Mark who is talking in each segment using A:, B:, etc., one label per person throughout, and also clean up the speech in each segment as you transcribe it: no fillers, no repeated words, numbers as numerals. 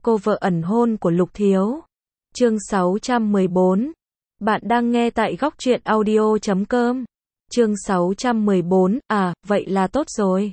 A: cô vợ ẩn hôn của Lục Thiếu. Chương 614. Bạn đang nghe tại góc truyện audio.com. Chương 614, vậy là tốt rồi.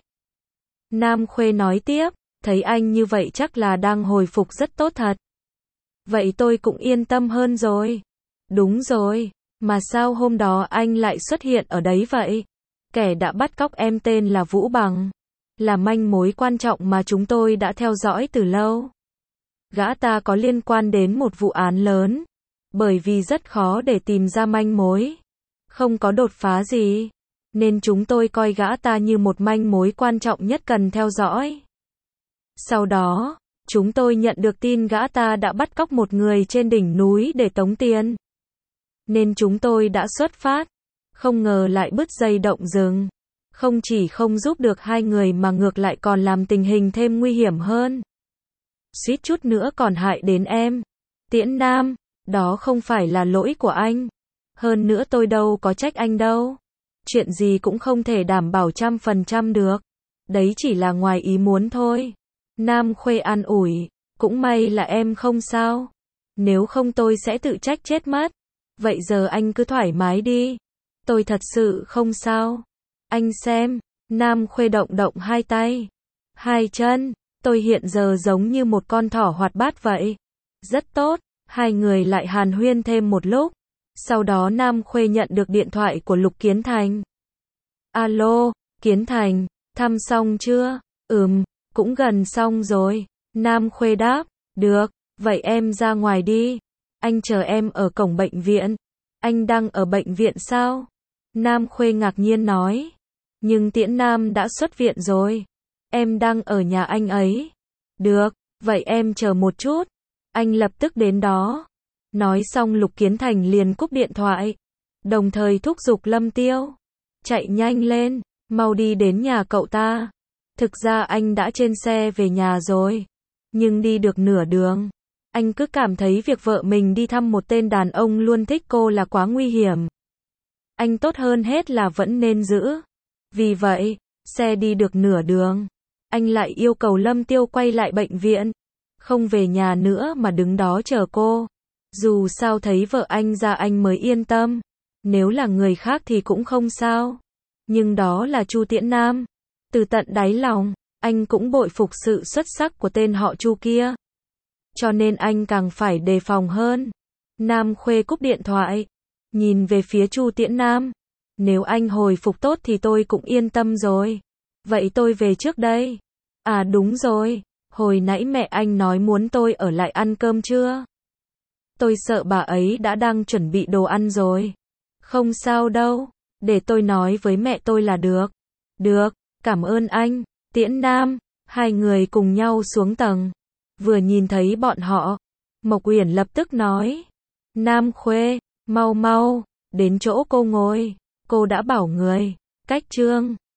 A: Nam Khuê nói tiếp, thấy anh như vậy chắc là đang hồi phục rất tốt thật. Vậy tôi cũng yên tâm hơn rồi. Đúng rồi, mà sao hôm đó anh lại xuất hiện ở đấy vậy? Kẻ đã bắt cóc em tên là Vũ Bằng. Là manh mối quan trọng mà chúng tôi đã theo dõi từ lâu. Gã ta có liên quan đến một vụ án lớn. Bởi vì rất khó để tìm ra manh mối. Không có đột phá gì. Nên chúng tôi coi gã ta như một manh mối quan trọng nhất cần theo dõi. Sau đó, chúng tôi nhận được tin gã ta đã bắt cóc một người trên đỉnh núi để tống tiền. Nên chúng tôi đã xuất phát. Không ngờ lại bứt dây động rừng. Không chỉ không giúp được hai người mà ngược lại còn làm tình hình thêm nguy hiểm hơn. Suýt chút nữa còn hại đến em. Tiễn Nam, đó không phải là lỗi của anh. Hơn nữa tôi đâu có trách anh đâu. Chuyện gì cũng không thể đảm bảo 100% được. Đấy chỉ là ngoài ý muốn thôi. Nam Khuê an ủi, cũng may là em không sao. Nếu không tôi sẽ tự trách chết mất. Vậy giờ anh cứ thoải mái đi. Tôi thật sự không sao. Anh xem, Nam Khuê động động hai tay, hai chân, tôi hiện giờ giống như một con thỏ hoạt bát vậy. Rất tốt, hai người lại hàn huyên thêm một lúc. Sau đó Nam Khuê nhận được điện thoại của Lục Kiến Thành. Alo, Kiến Thành, thăm xong chưa? Cũng gần xong rồi. Nam Khuê đáp, được, vậy em ra ngoài đi. Anh chờ em ở cổng bệnh viện. Anh đang ở bệnh viện sao? Nam Khuê ngạc nhiên nói. Nhưng Tiễn Nam đã xuất viện rồi. Em đang ở nhà anh ấy. Được, vậy em chờ một chút. Anh lập tức đến đó. Nói xong Lục Kiến Thành liền cúp điện thoại. Đồng thời thúc giục Lâm Tiêu. Chạy nhanh lên, mau đi đến nhà cậu ta. Thực ra anh đã trên xe về nhà rồi. Nhưng đi được nửa đường. Anh cứ cảm thấy việc vợ mình đi thăm một tên đàn ông luôn thích cô là quá nguy hiểm. Anh tốt hơn hết là vẫn nên giữ. Vì vậy, xe đi được nửa đường. Anh lại yêu cầu Lâm Tiêu quay lại bệnh viện. Không về nhà nữa mà đứng đó chờ cô. Dù sao thấy vợ anh ra anh mới yên tâm. Nếu là người khác thì cũng không sao. Nhưng đó là Chu Tiễn Nam. Từ tận đáy lòng, anh cũng bội phục sự xuất sắc của tên họ Chu kia. Cho nên anh càng phải đề phòng hơn. Nam Khuê cúp điện thoại. Nhìn về phía Chu Tiễn Nam. Nếu anh hồi phục tốt thì tôi cũng yên tâm rồi. Vậy tôi về trước đây. À đúng rồi, hồi nãy mẹ anh nói muốn tôi ở lại ăn cơm trưa. Tôi sợ bà ấy đã đang chuẩn bị đồ ăn rồi. Không sao đâu, để tôi nói với mẹ tôi là được. Được, cảm ơn anh. Tiễn Nam, hai người cùng nhau xuống tầng. Vừa nhìn thấy bọn họ, Mộc Uyển lập tức nói. Nam Khuê, mau mau, đến chỗ cô ngồi. Cô đã bảo người, cách Trương